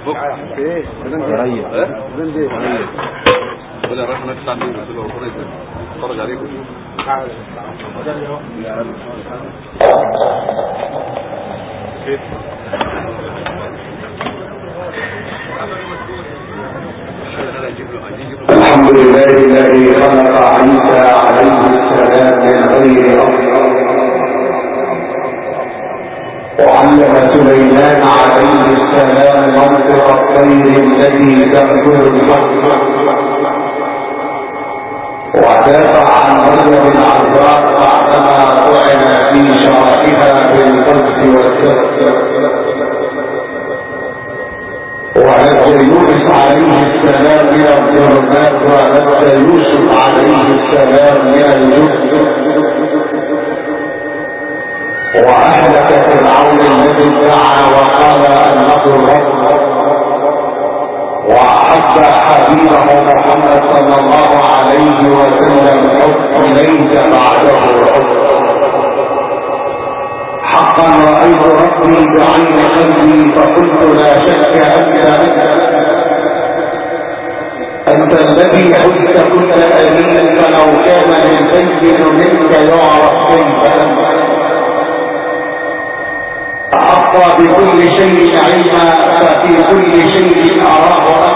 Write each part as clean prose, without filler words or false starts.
ايه قريب ولا راح نطلع من قريب اتفرج عليكم الحمد لله الذي خلق عيسى عليه السلام من غير أرض وعلم سليمان عليه السلام منطق الطير التي تأكل الحق ودافع عن مريم العذراء بعدما طعن في شرفها بالقذف والسب ونجى يونس عليه السلام من الظلمات ونجى يوسف عليه السلام من الجب وأهلك فرعون الذي ادعى وقال أنه الرب وأحب حبيبه محمد صلى الله عليه وسلم حب ليس بعده حب حقا رأيت ربي بعين قلبي فقلت لا شك أنت الذي حزت كل أمين فلو كان للبين منك يعرف كيف أحط بكل شيء علما ففي كل شيء أراه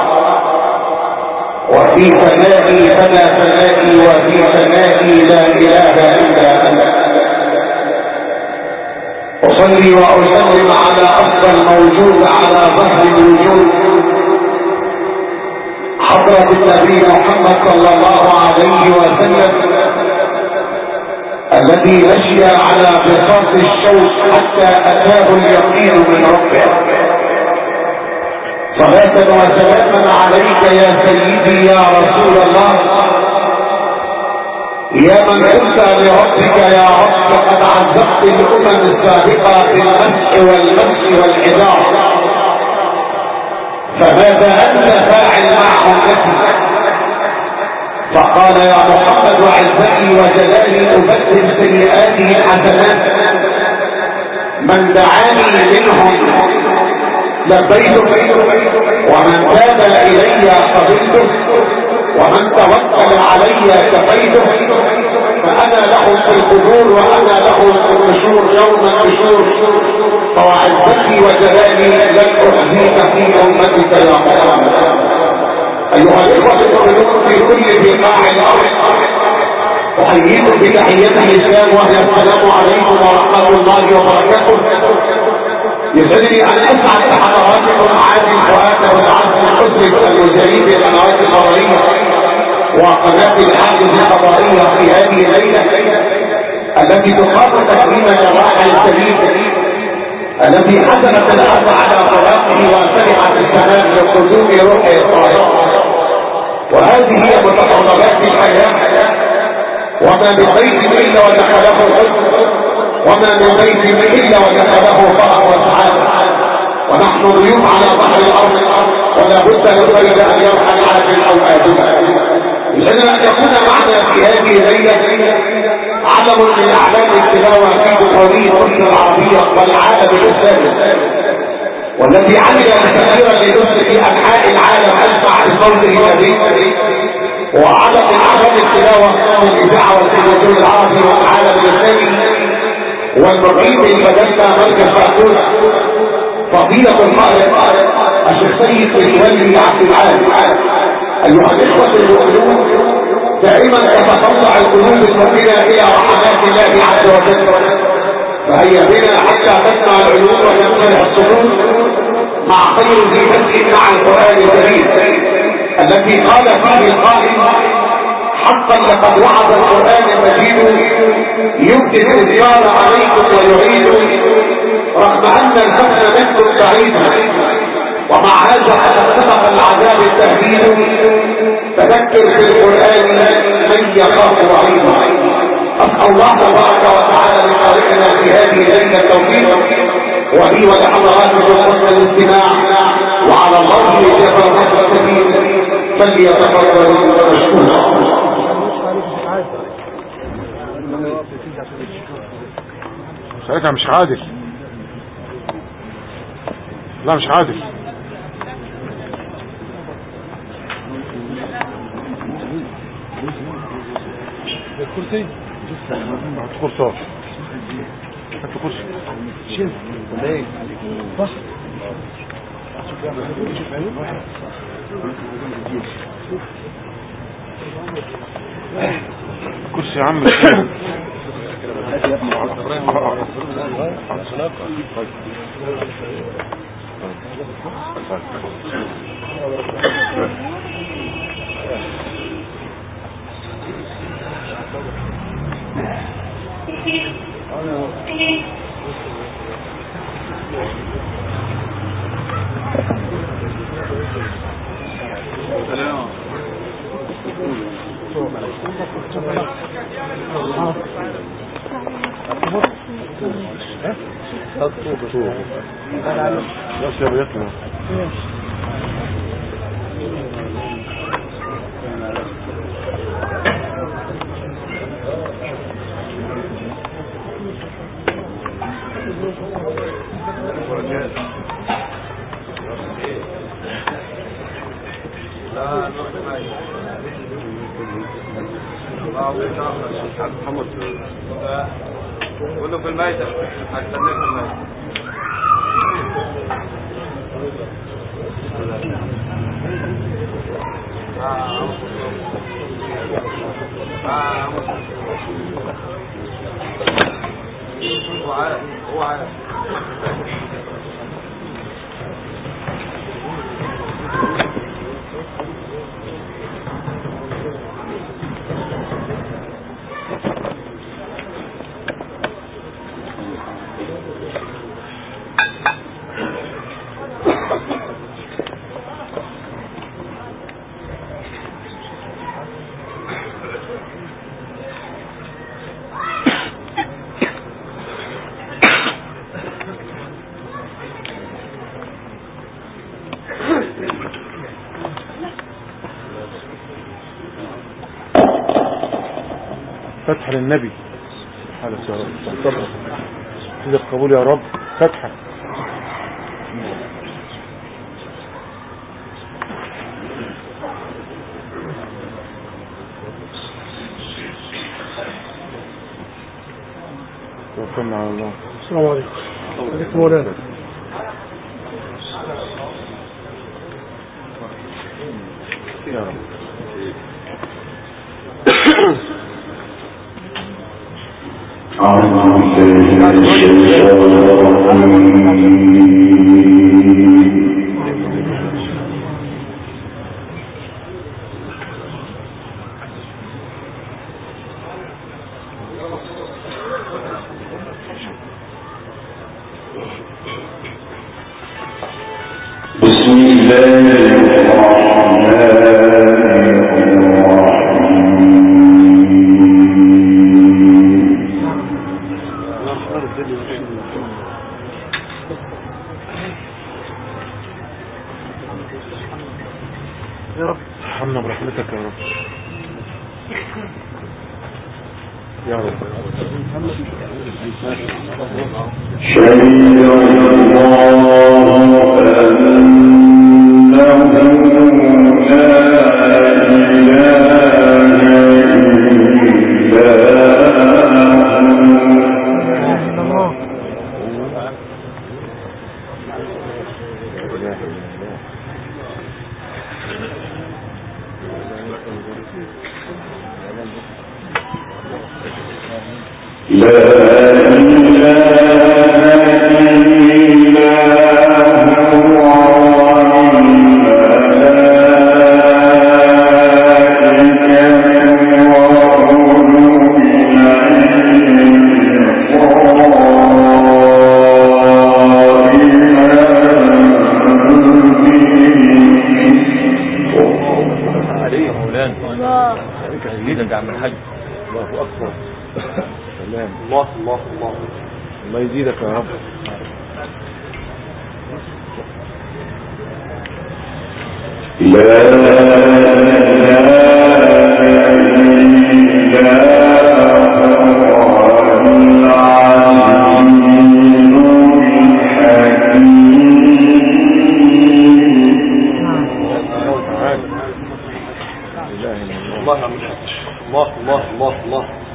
وفي سمائي فلا سمائي وفي سمائي لا إله إلا أنت أصلي وأسلم على أفضل موجود على ظهر الوجود حضرة النبي محمد صلى الله عليه وسلم الذي مشي على بساط الشوك حتى أتاه اليقين من ربه صلاة وسلاما عليك يا سيدي يا رسول الله يا من قلت لربك يا رب قد عذبت الأمم السابقة بالمسح والمسح والحجارة فماذا أنت فاعل معهم نفسك فقال يا محمد وعزتي وجلالي أبدل سيئاتي حسنات من دعاني منهم لبيته ومن تاب إلي قبلته ومن توكل علي كفيته فأنا له في القبور وأنا له في النشور يوم النشور فوعزتي وجلالي لن أحزيك في أمتك يا محمد أيها الإخوة المؤمنون في كل بقاع الأرض أحييكم بتحية الإسلام وهي السلام عليكم ورحمة الله وبركاته يسعدني أن أسعد حضراتكم عادي الفؤاد والعزم المسلم المجرين بالقنوات الفضائية وقناة الحاجز الفضائية في هذه الليلة التي تقام تكريم جراح السليم الذي حسنت الأرض على طلاقه وسمعت السماء لقدوم روحه الطاهرة وهذه هي متطلبات الحياة وما من بيت إلا ودخله حزن وما من بيت إلا ودخله فرح وسعادة ونحن ضيوف على ظهر الأرض ولا بد للولد أن يرحل عاجل أو آجل لأن أن يكون معنا في هذه الليلة علم من أعلام التلاوة في بطولين مصر العربية والعالم الإسلامي والذي عمل كثيرا لنصر في أنحاء العالم أسمع الصوت النبي وعلم من أعلام التلاوة من الإذاعة والتلفزيون العربي والعالم الإسلامي والمقيم المجلة مركز فاكوس فضيلة القائد الشيخ سيد الولي عبد العال. أيها الإخوة المؤمنون دائما تتطلع القلوب المؤمنة إلى رحمات الله عز وجل فهيا بنا حتى تسمع العلوم وتنشرح الصدور مع خير ذي نفس مع القرآن الكريم التي قال فيه القائل حقا لقد وعد القرآن المجيد يبدي الإذكار عليكم ويعيد رغم أن الفتن منكم بعيد ومع هذا قد سبق العذاب التهديد تذكر بالقرآن من يخاف وعيد. أسأل الله تبارك وتعالى لقارئنا في هذه الليلة التوفيق وهي ولحضراتكم حسن الاستماع وعلى الله يجب السبيل فليتفضل مشكورا. ساعتها مش عادل لا مش عادل كرسي هات كرسي هات كرسي شيل ليه صح كرسي يا عم محمد كله في الميدان هستناك في الميدان هو عارف فتح للنبي حالك يا رب صدق القبول يا رب فتحة توكلنا على الله. السلام عليكم. عليكم مولانا. يا رب بسم يا رب ارحمنا برحمتك يا رب يا رب. شهد الله يزيدك يا رب. الله الله الله الله الله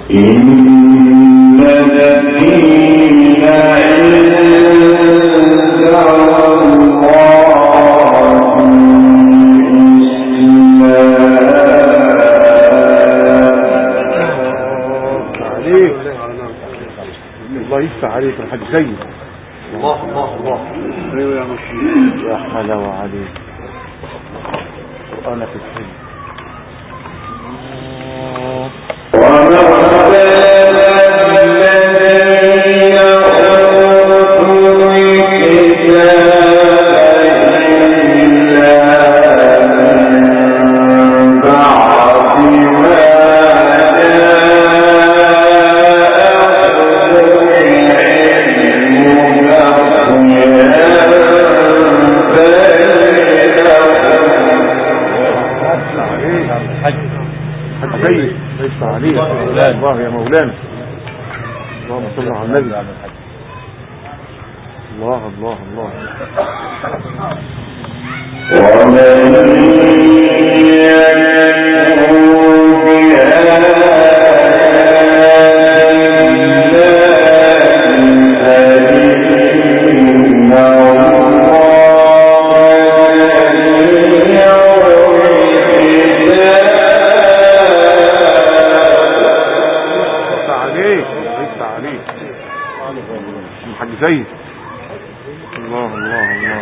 إن الدين عند الله يفتح عليك الحاج سيد. الله الله الله. ايوه يا مسلم يا حلاوة عليك قرآنك السيد. الله يا مولانا اللهم صل على النبي. الله الله الله. زيد. الله الله الله.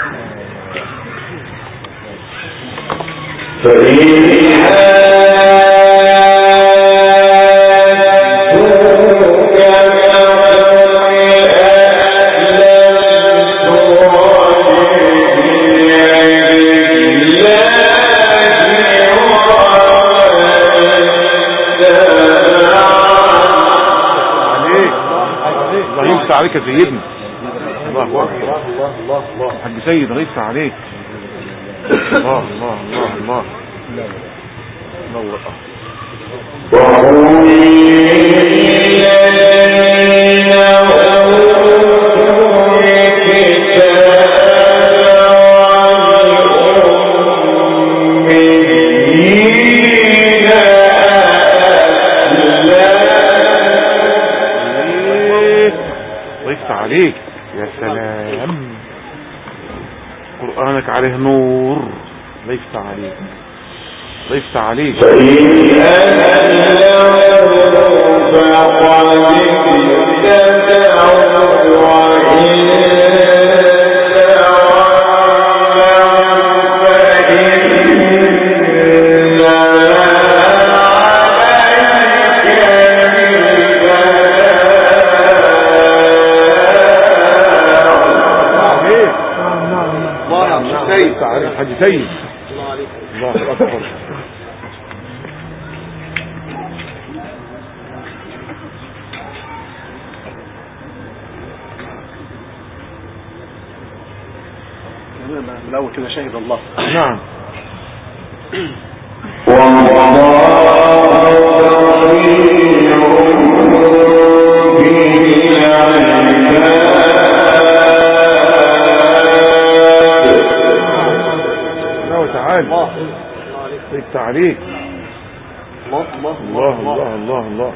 عليك يا سيدنا. الله اكبر. الله الله الله. حاج سيد غيث عليك. الله الله الله الله. نور. عليك يا سلام. قرآنك عليه نور. الله يفتح عليك. الله يفتح عليك. حاج سيد. الله أكبر. من الأول كده شهد الله. نعم. عليك. الله الله الله الله الله الله.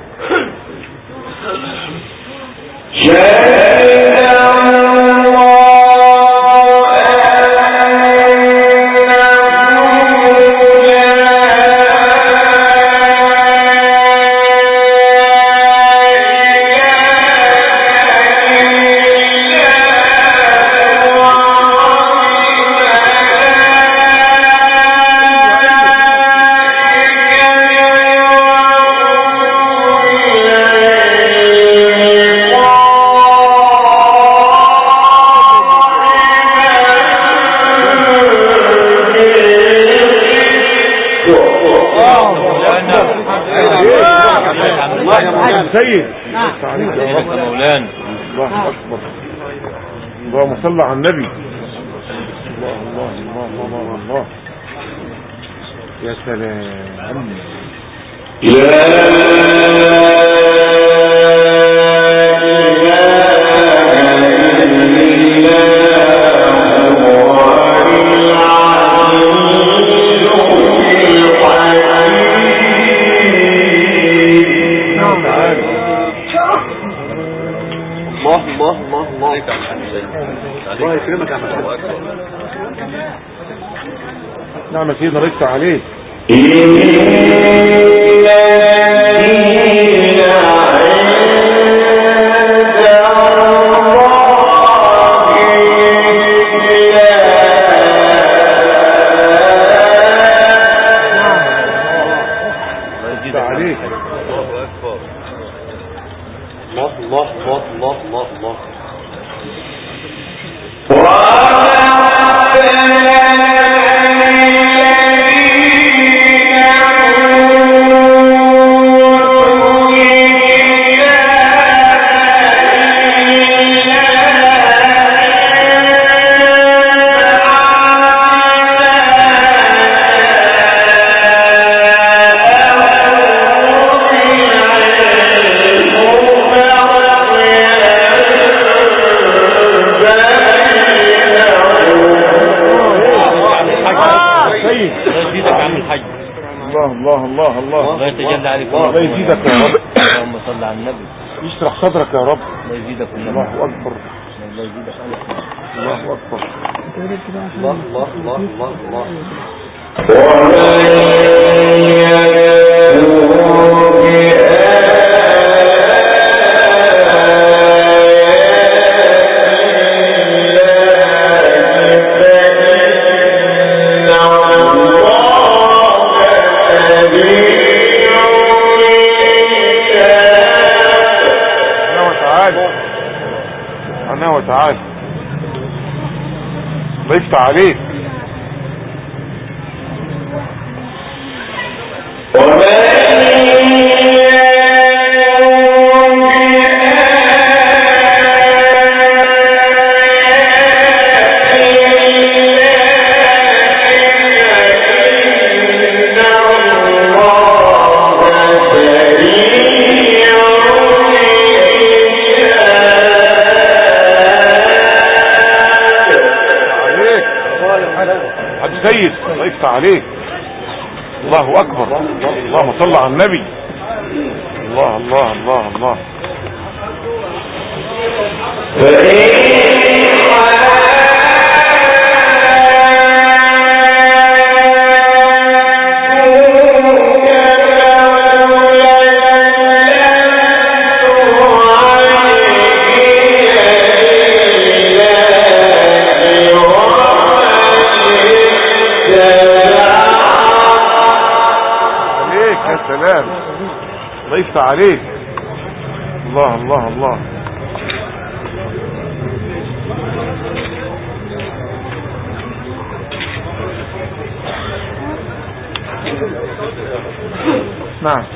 سيد. مولانا. الله أكبر. اللهم صل على النبي. الله الله الله الله الله. يا سلام. الله الله الله الله يكرمك يا محمد. نعم يا سيدنا رزق عليك. الله الله الله الله الله الله يتجلى عليك الله يزيدك يا رب. اللهم صل على النبي. يشرح صدرك يا رب. الله يزيدك. الله اكبر. الله يزيدك. الله اكبر. الله الله الله الله الله وتعالى الله يفتح عليك. سيد الله يفتح عليك. الله اكبر. اللهم صل على النبي. الله الله الله الله. سلام الله يفتح عليك. الله الله الله. نعم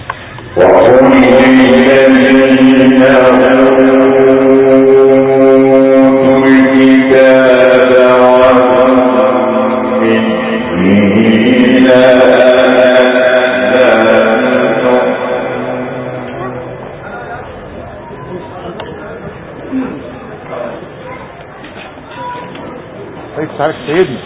تعرف سيدنا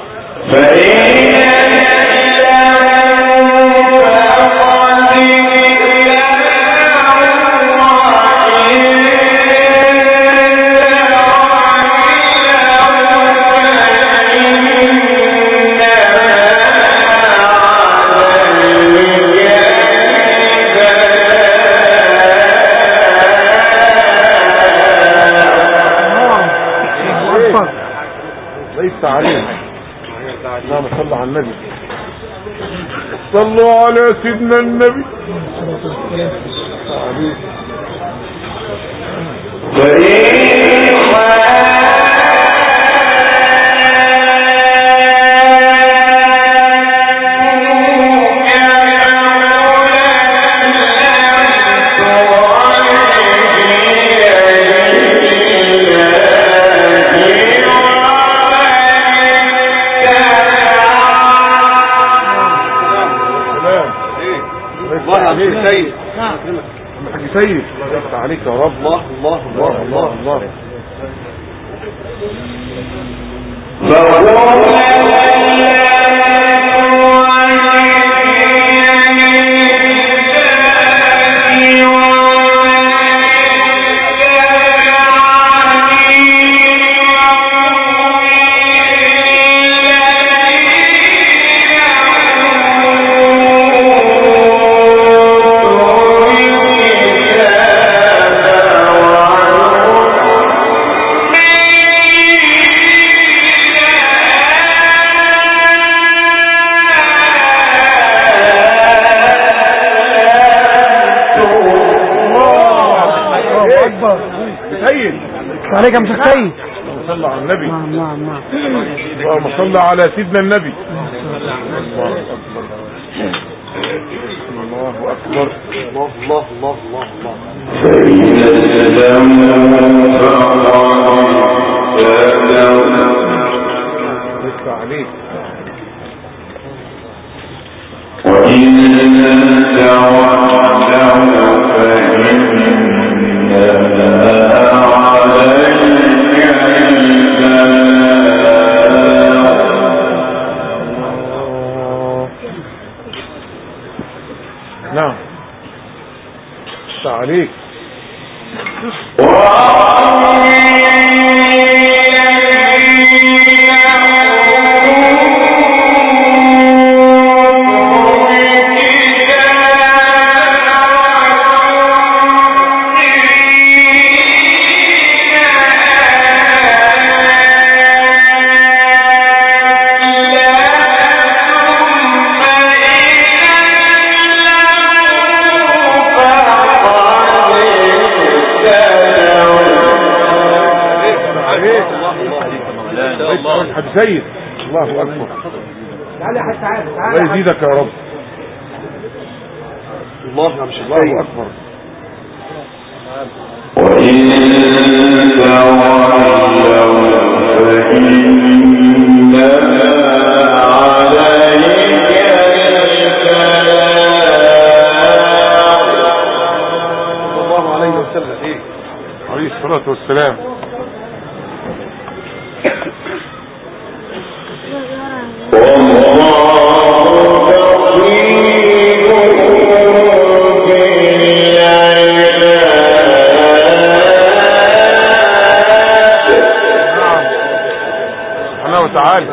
اللهم صل على النبي. صلوا على سيدنا النبي. سيد الله يفتح عليك يا رب. الله الله الله الله الله سيد. عليك يا مش سيد. صلى على النبي. نعم. اللهم صل على سيدنا النبي. الله اكبر. الله الله الله الله الله. لسه عليك. وإن تولوا نعم عليك. حد سيد. الله اكبر. الله يزيدك يا رب. الله يا مش الله اكبر. وإن تولوا فإنما عليك صلى الله عليه وسلم. عليه الصلاة والسلام. تعالى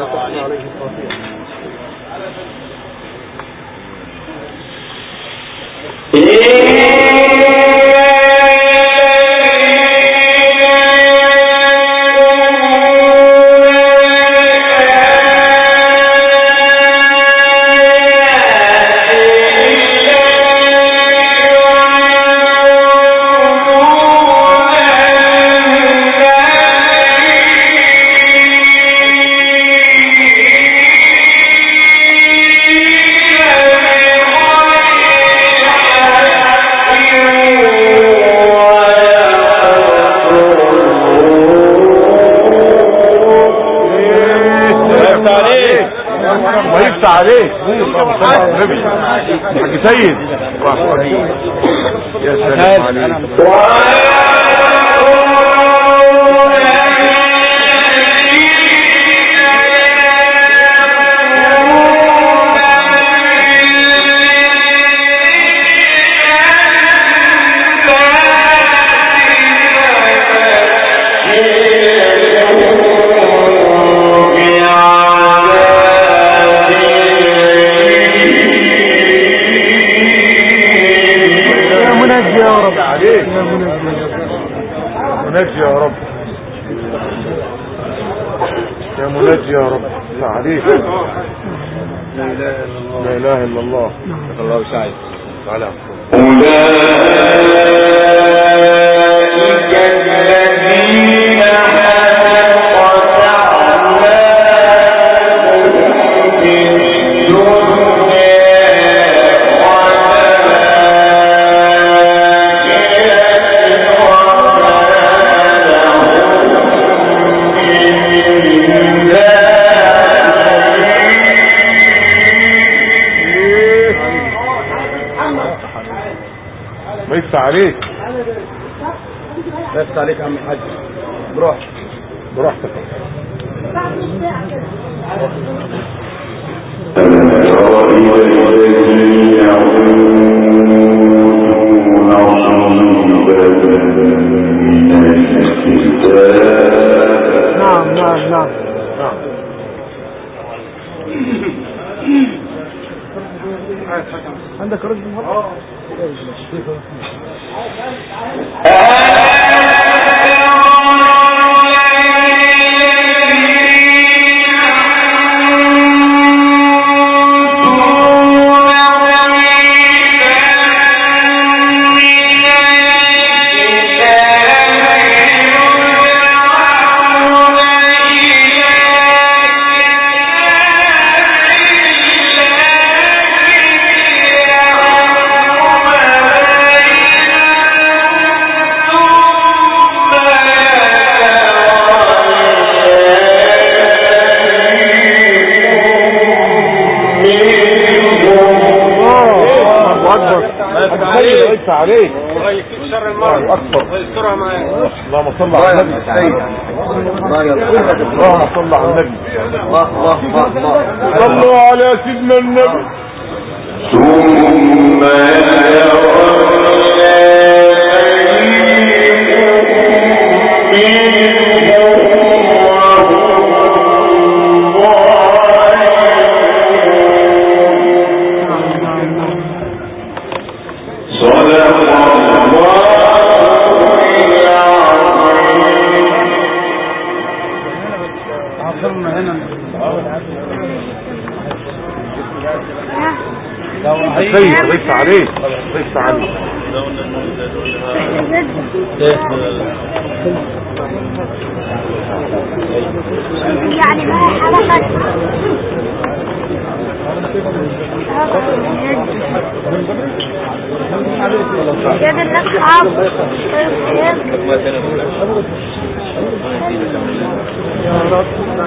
عليك. النبي حاج سيد. يا سلام عليك. منجي يا رب. يا منجي يا رب. لا عليك. لا اله الا الله. الله سعيد. تعالى. أولئك الذين حقت أعمالهم في بس عليك. بس عليك يا عم الحاج. براحتك. نعم. عندك رجل النهارده؟ يفتح عليك. الله يكفيك شر المرض ويسترها معاك. اللهم صل على النبي. اللهم صل على النبي. صلوا على سيدنا النبي. ثم سيد ضيف عليك ضيف عليك. يعني ما حركت كده لك عب يا رب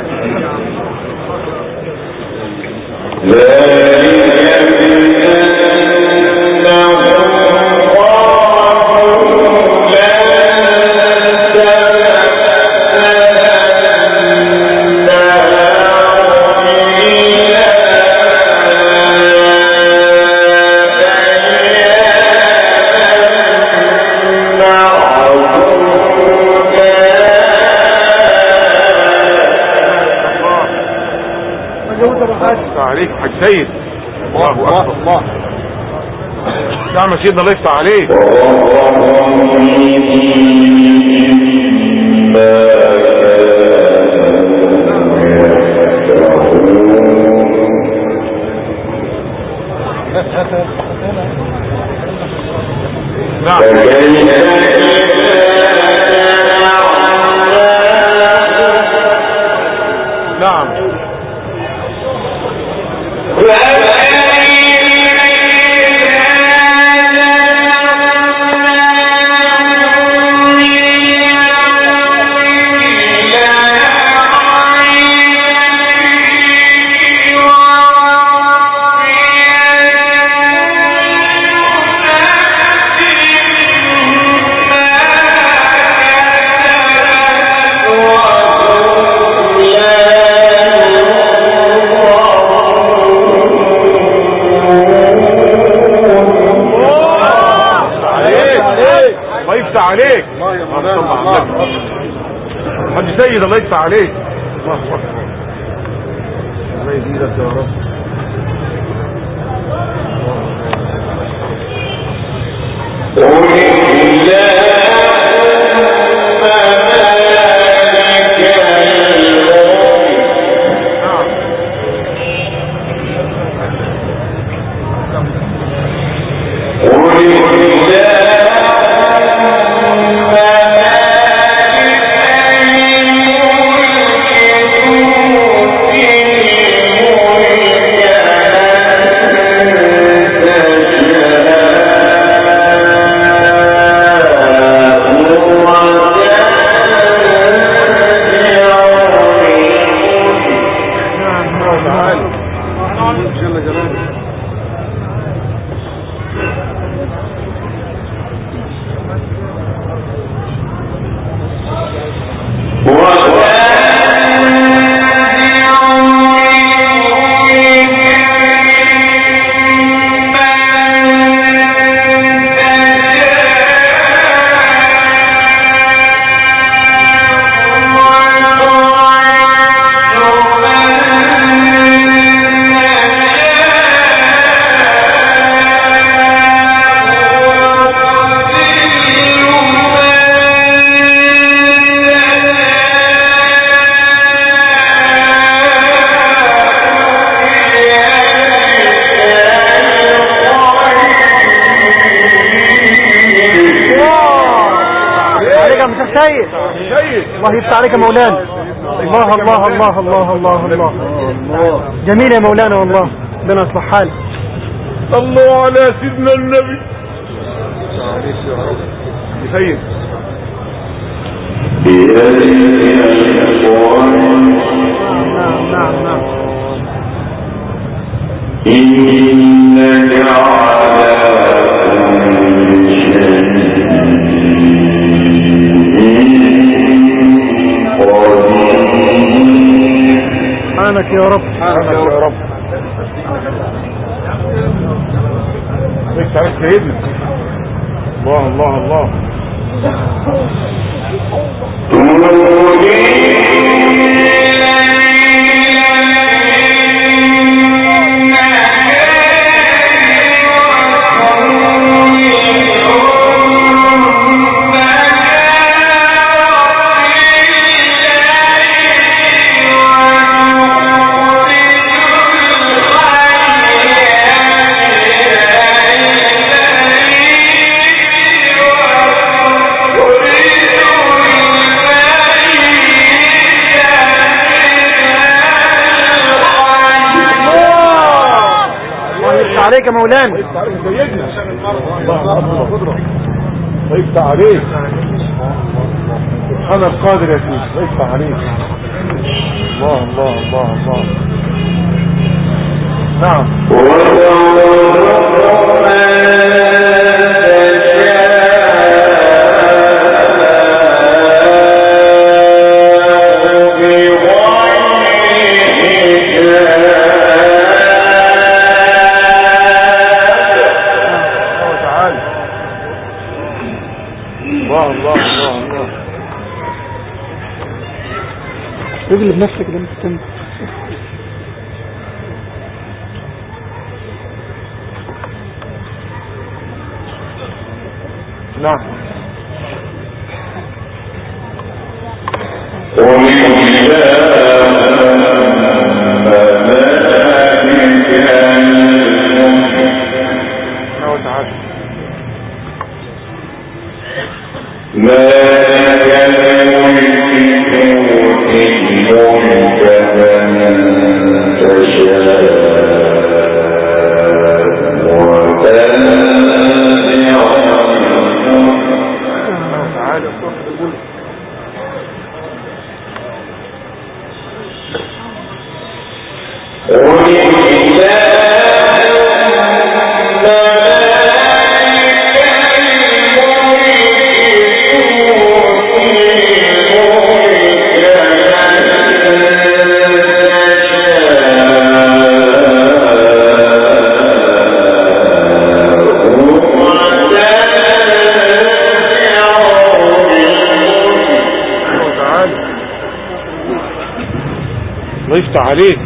عليك حاج سيد. الله اكبر. الله نعم سيدنا الله يفتح عليك. نعم عليك. حاج سيد الله يفتح عليك. الله اكبر. الله يزيدك يا رب. الله يفتح عليك يا مولانا. الله الله الله الله الله الله. جميل يا مولانا والله. ربنا يصلح حالك. صلوا على سيدنا النبي. سيد نعم إنك على سبحانك يا رب سبحانك يا رب. تعرف سيدنا الله الله الله. عليك يا مولانا. ويفتح عليك سبحان القادر يا سيدي. ويفتح عليك. الله الله الله الله. نعم. اجلب نفسك لما تستنى. نعم. يفتح عليك.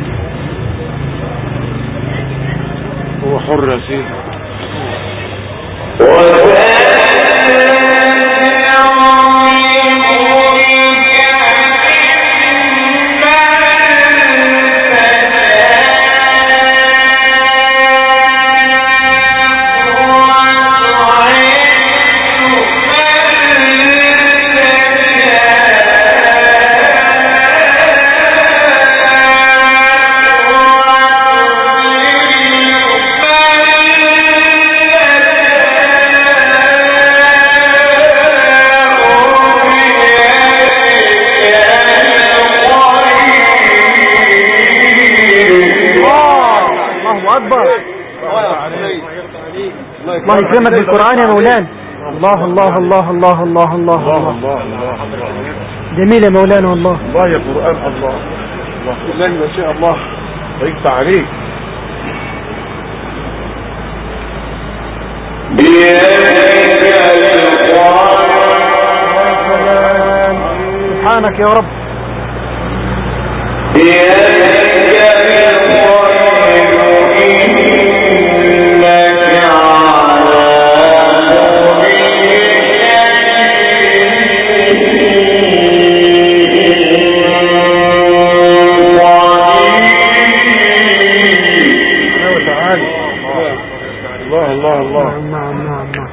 هو حر يا سيدي. الله يكرمك بالقرآن يا مولانا. الله الله الله الله الله الله الله. جميل يا مولانا والله. الله يا قرآن الله. الله ما شاء الله. يفتح عليك. سبحانك يا رب. الله الله. نعم نعم نعم.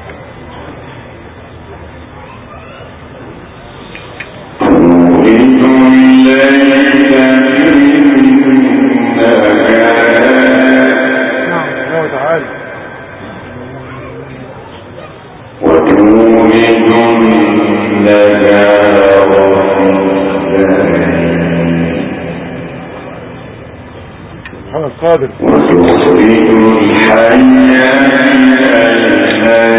القادر. وتخرج الحي من الميت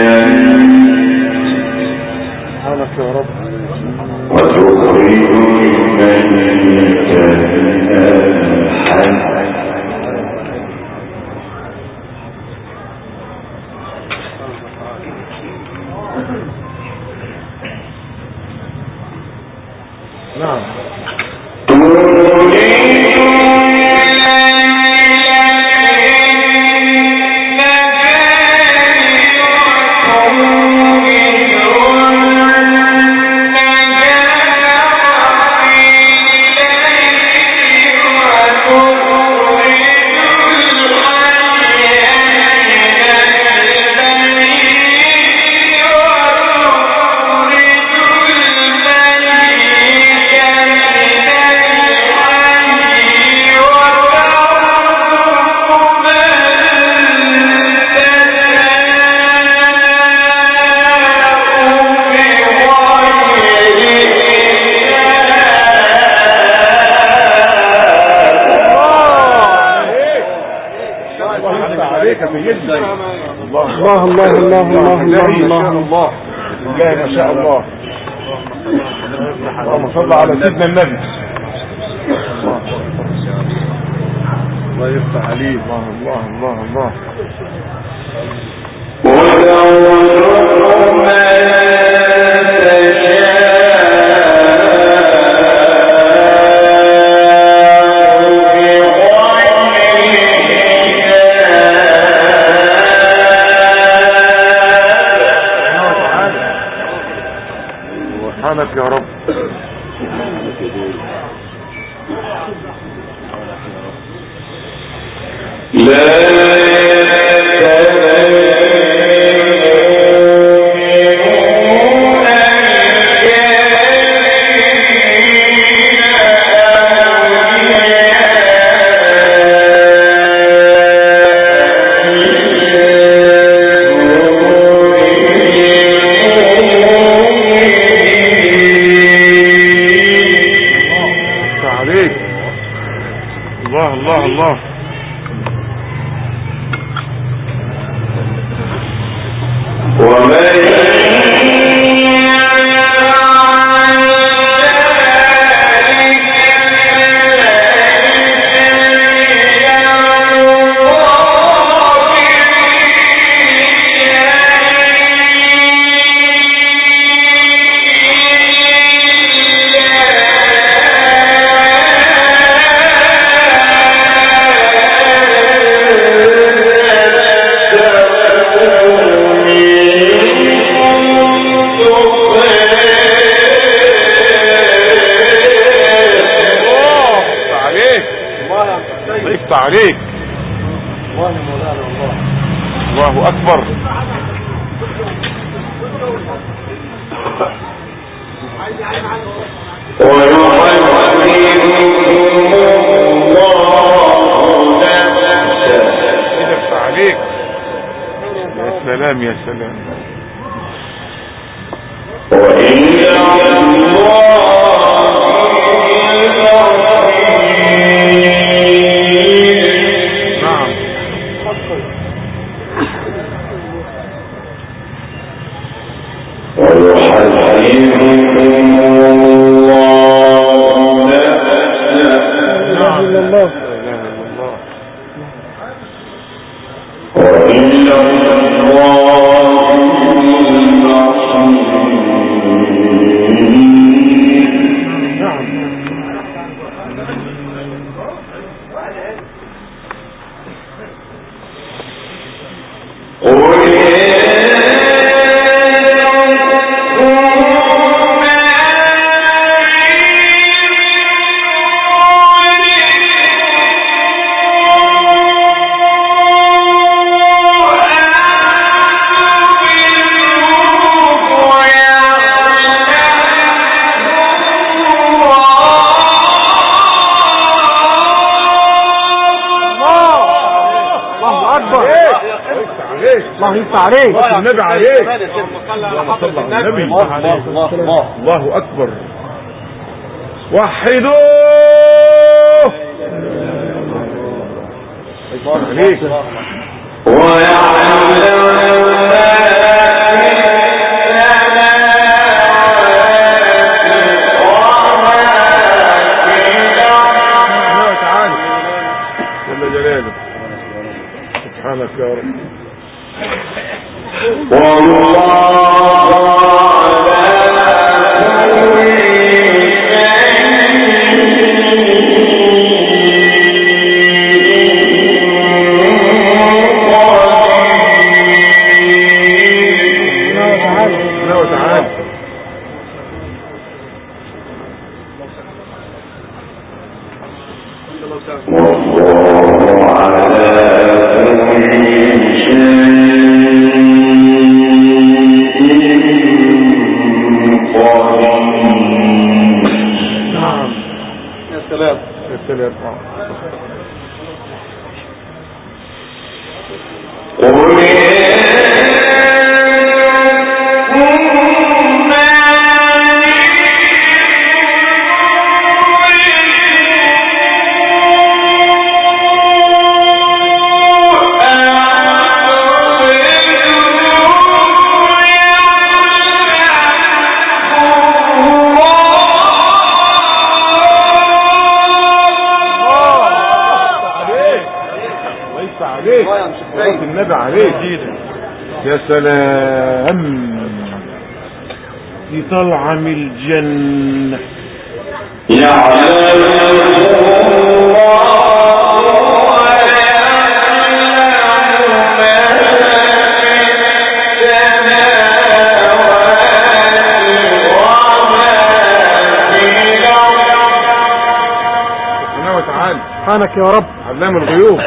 يا رب. وتخرج الميت من الحي نعم. الله الله الله الله الله الله الله ما شاء الله. اللهم صل على سيدنا النبي. الله يفتح عليه. الله الله الله سبحانك يا رب. الله الله عليك. الله أكبر. عليك. يا سلام يا سلام. الله يفتح عليك. النبي عليك. اللهم صل على النبي. الله اكبر. وحدوه. عليك. ويعلم ما يا رب. النبي عليه. يا سلام، دي طالعه من الجنه. سبحانك يا رب علام الغيوب.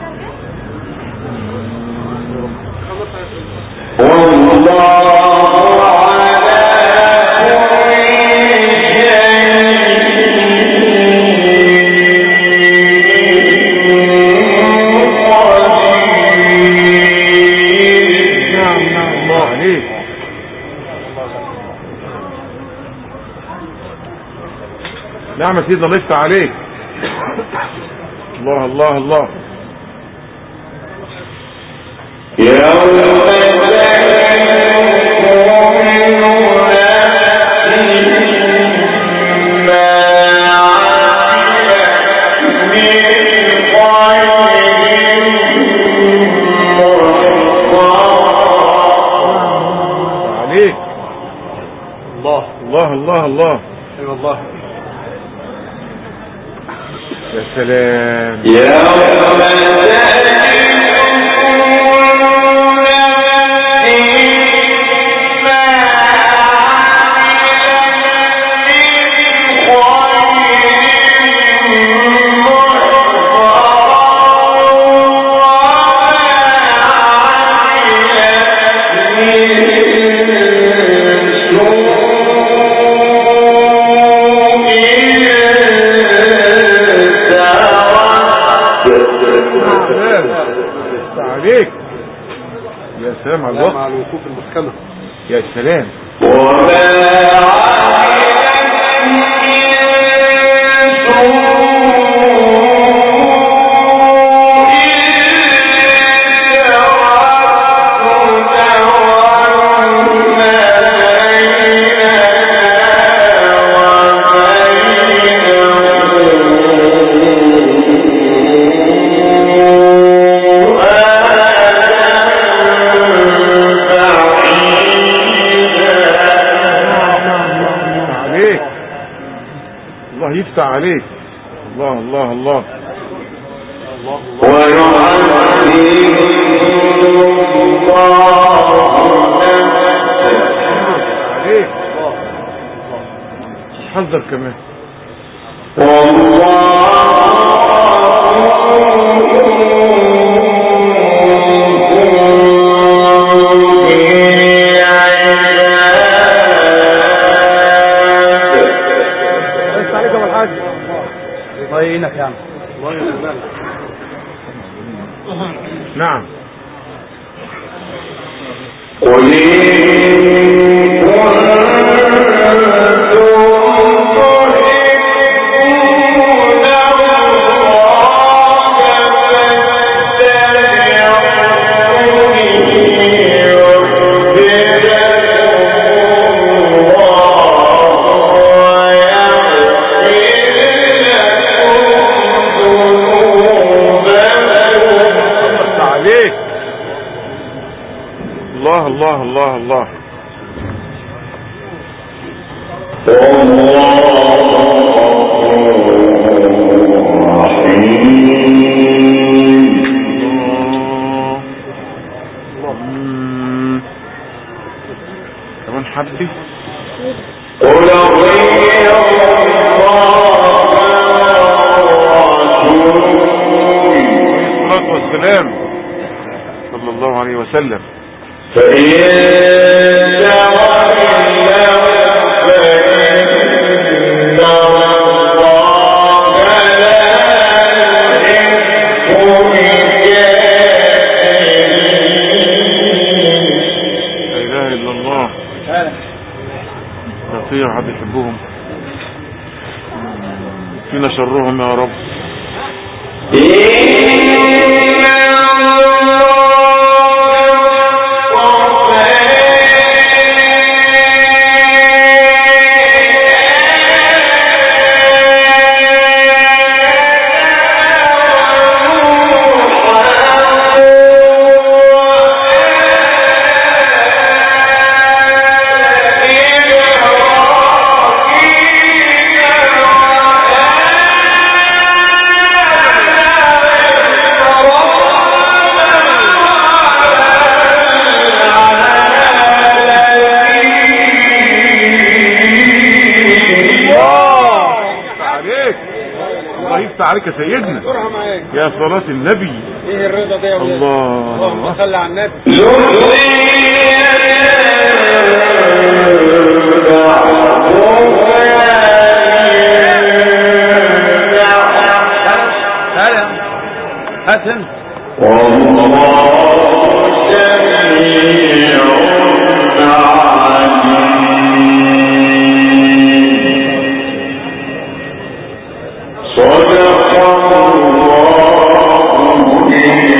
نعم يا سيدنا، الله يفتح عليك. الله الله الله. عليك. الله الله الله الله. اي والله. يا سلام. عليك. يا سلام على الوقت، على الوقوف المحكمة. يا سلام. يفتح عليك. الله الله الله. عليك. حذر كمان. نعم. عليك. السلام صلى الله عليه وسلم. يا حد يحبهم فينا شرهم يا رب. عليك يا سيدنا يا صلاة النبي. ايه الرضا ده يا ولاد؟ اللهم صل على النبي. حسن صدق الله